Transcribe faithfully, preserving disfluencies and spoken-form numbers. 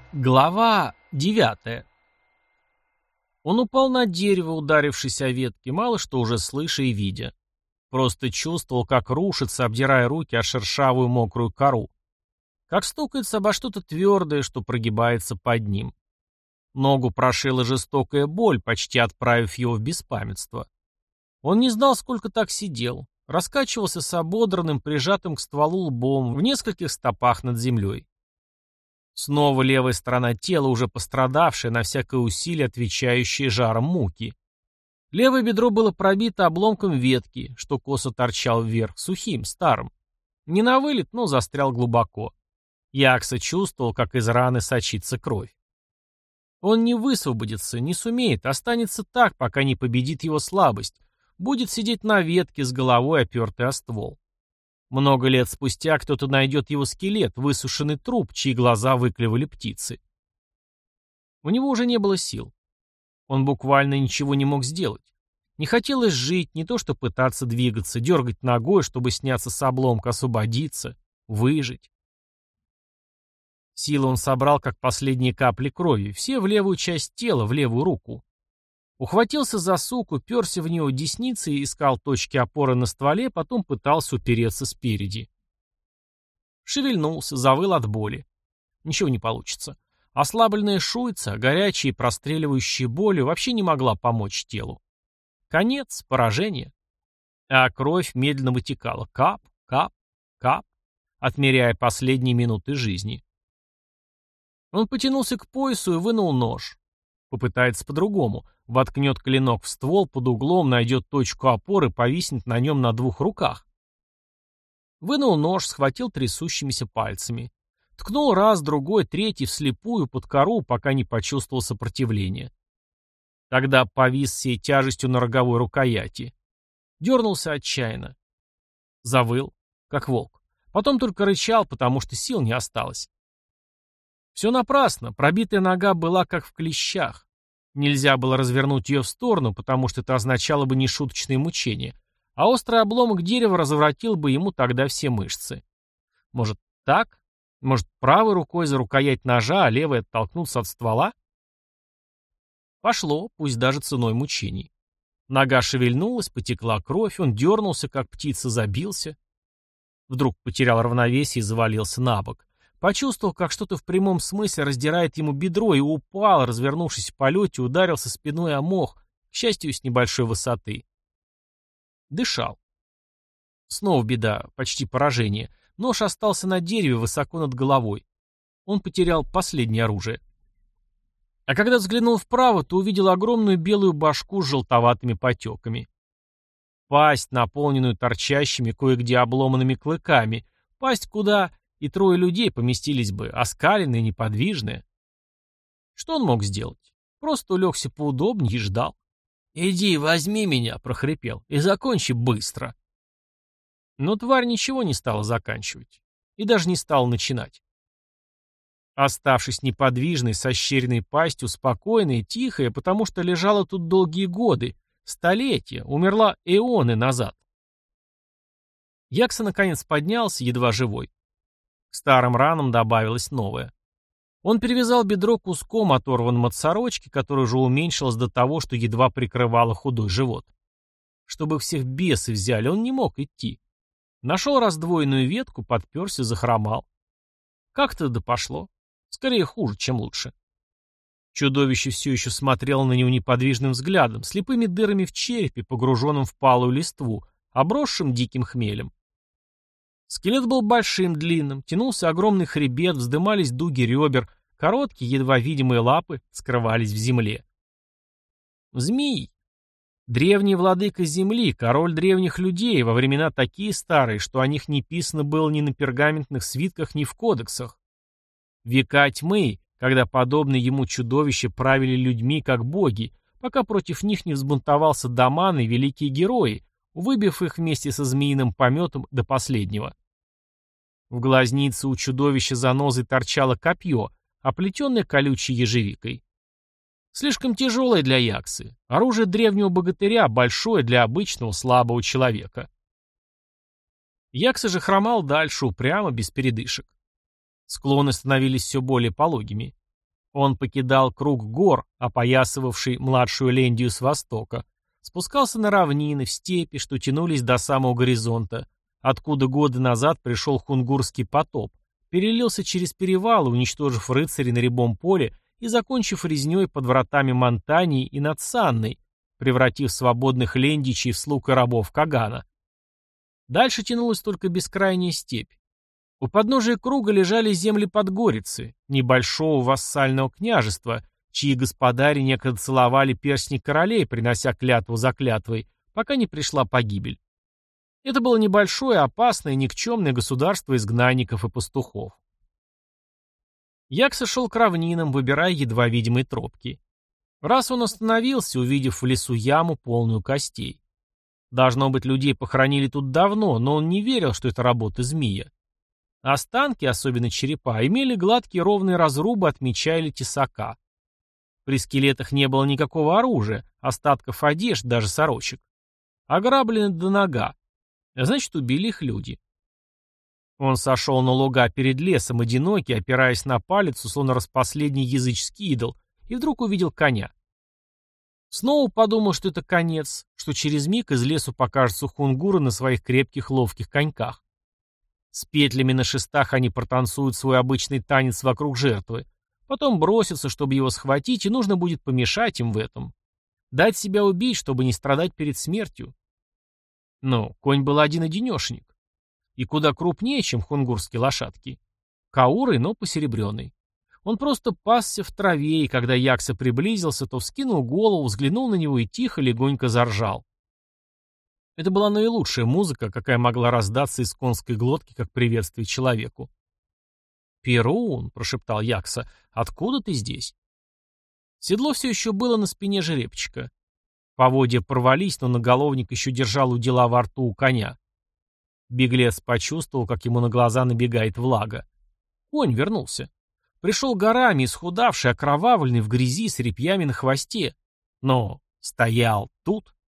Глава девятая. Он упал на дерево, ударившись о ветки, мало что уже слыша и видя. Просто чувствовал, как рушится, обдирая руки о шершавую мокрую кору. Как стукается обо что-то твердое, что прогибается под ним. Ногу прошила жестокая боль, почти отправив его в беспамятство. Он не знал, сколько так сидел. Раскачивался с ободранным, прижатым к стволу лбом, в нескольких стопах над землей. Снова левая сторона тела, уже пострадавшая, на всякое усилие отвечающее жаром муки. Левое бедро было пробито обломком ветки, что косо торчал вверх, сухим, старым. Не на вылет, но застрял глубоко. Якса чувствовал, как из раны сочится кровь. Он не высвободится, не сумеет, останется так, пока не победит его слабость, будет сидеть на ветке с головой, опертой о ствол. Много лет спустя кто-то найдет его скелет, высушенный труп, чьи глаза выклевали птицы. У него уже не было сил. Он буквально ничего не мог сделать. Не хотелось жить, не то что пытаться двигаться, дергать ногой, чтобы сняться с обломка, освободиться, выжить. Силы он собрал, как последние капли крови, все в левую часть тела, в левую руку. Ухватился за сук, уперся в него десницей и искал точки опоры на стволе, потом пытался упереться спереди. Шевельнулся, завыл от боли. Ничего не получится. Ослабленная шуйца, горячая и простреливающая болью, вообще не могла помочь телу. Конец, поражение. А кровь медленно вытекала. Кап, кап, кап, отмеряя последние минуты жизни. Он потянулся к поясу и вынул нож. Попытается по-другому. Воткнет клинок в ствол, под углом найдет точку опоры, повиснет на нем на двух руках. Вынул нож, схватил трясущимися пальцами. Ткнул раз, другой, третий вслепую под кору, пока не почувствовал сопротивления. Тогда повис всей тяжестью на роговой рукояти. Дернулся отчаянно. Завыл, как волк. Потом только рычал, потому что сил не осталось. Все напрасно, пробитая нога была как в клещах. Нельзя было развернуть ее в сторону, потому что это означало бы нешуточные мучения, а острый обломок дерева разворотил бы ему тогда все мышцы. Может, так? Может, правой рукой за рукоять ножа, а левой оттолкнуться от ствола? Пошло, пусть даже ценой мучений. Нога шевельнулась, потекла кровь, он дернулся, как птица, забился. Вдруг потерял равновесие и завалился на бок. Почувствовал, как что-то в прямом смысле раздирает ему бедро, и упал, развернувшись в полете, ударился спиной о мох, к счастью, с небольшой высоты. Дышал. Снова беда, почти поражение. Нож остался на дереве, высоко над головой. Он потерял последнее оружие. А когда взглянул вправо, то увидел огромную белую башку с желтоватыми потеками. Пасть, наполненную торчащими, кое-где обломанными клыками. Пасть, куда... и трое людей поместились бы, оскаленные, неподвижные. Что он мог сделать? Просто улегся поудобнее и ждал. «Иди, возьми меня», — прохрипел, — «и закончи быстро». Но тварь ничего не стала заканчивать. И даже не стала начинать. Оставшись неподвижной, со ощеренной пастью, спокойной, тихая, потому что лежала тут долгие годы, столетия, умерла эоны назад. Якса наконец поднялся, едва живой. К старым ранам добавилось новое. Он перевязал бедро куском, оторванным от сорочки, которая уже уменьшилась до того, что едва прикрывала худой живот. Чтобы всех бесы взяли, он не мог идти. Нашел раздвоенную ветку, подперся, захромал. Как-то да пошло. Скорее хуже, чем лучше. Чудовище все еще смотрело на него неподвижным взглядом, слепыми дырами в черепе, погруженным в палую листву, обросшим диким хмелем. Скелет был большим, длинным, тянулся огромный хребет, вздымались дуги ребер, короткие, едва видимые лапы скрывались в земле. Змей. Древний владыка земли, король древних людей, во времена такие старые, что о них не писано было ни на пергаментных свитках, ни в кодексах. Века тьмы, когда подобные ему чудовища правили людьми, как боги, пока против них не взбунтовался Даман и великие герои, выбив их вместе со змеиным пометом до последнего. В глазнице у чудовища занозой торчало копье, оплетенное колючей ежевикой. Слишком тяжелое для Яксы. Оружие древнего богатыря, большое для обычного слабого человека. Якса же хромал дальше, упрямо, без передышек. Склоны становились все более пологими. Он покидал круг гор, опоясывавший младшую Лендию с востока, спускался на равнины, в степи, что тянулись до самого горизонта, откуда годы назад пришел хунгурский потоп, перелился через перевалы, уничтожив рыцарей на рябом поле и закончив резней под вратами Монтании и над Санной, превратив свободных лендичей в слуг и рабов Кагана. Дальше тянулась только бескрайняя степь. У подножия круга лежали земли Подгорицы, небольшого вассального княжества, чьи господари некогда целовали перстни королей, принося клятву за клятвой, пока не пришла погибель. Это было небольшое, опасное, никчемное государство изгнанников и пастухов. Якса шел к равнинам, выбирая едва видимые тропки. Раз он остановился, увидев в лесу яму, полную костей. Должно быть, людей похоронили тут давно, но он не верил, что это работа змея. Останки, особенно черепа, имели гладкие ровные разрубы от меча или тесака. При скелетах не было никакого оружия, остатков одежд, даже сорочек. Ограблены до нога. Значит, убили их люди. Он сошел на луга перед лесом, одинокий, опираясь на палец, словно распоследний языческий идол, и вдруг увидел коня. Снова подумал, что это конец, что через миг из лесу покажутся хунгуры на своих крепких ловких коньках. С петлями на шестах они протанцуют свой обычный танец вокруг жертвы, потом бросятся, чтобы его схватить, и нужно будет помешать им в этом. Дать себя убить, чтобы не страдать перед смертью. Но конь был один-одинешенек. И куда крупнее, чем хунгурские лошадки. Каурый, но посеребренный. Он просто пасся в траве, и когда Якса приблизился, то вскинул голову, взглянул на него и тихо, легонько заржал. Это была наилучшая музыка, какая могла раздаться из конской глотки, как приветствие человеку. «Перун», — прошептал Якса, — «откуда ты здесь?» Седло все еще было на спине жеребчика. Поводья порвались, но наголовник еще держал удила во рту у коня. Беглец почувствовал, как ему на глаза набегает влага. Конь вернулся. Пришел горами, исхудавший, окровавленный, в грязи, с репьями на хвосте. Но стоял тут.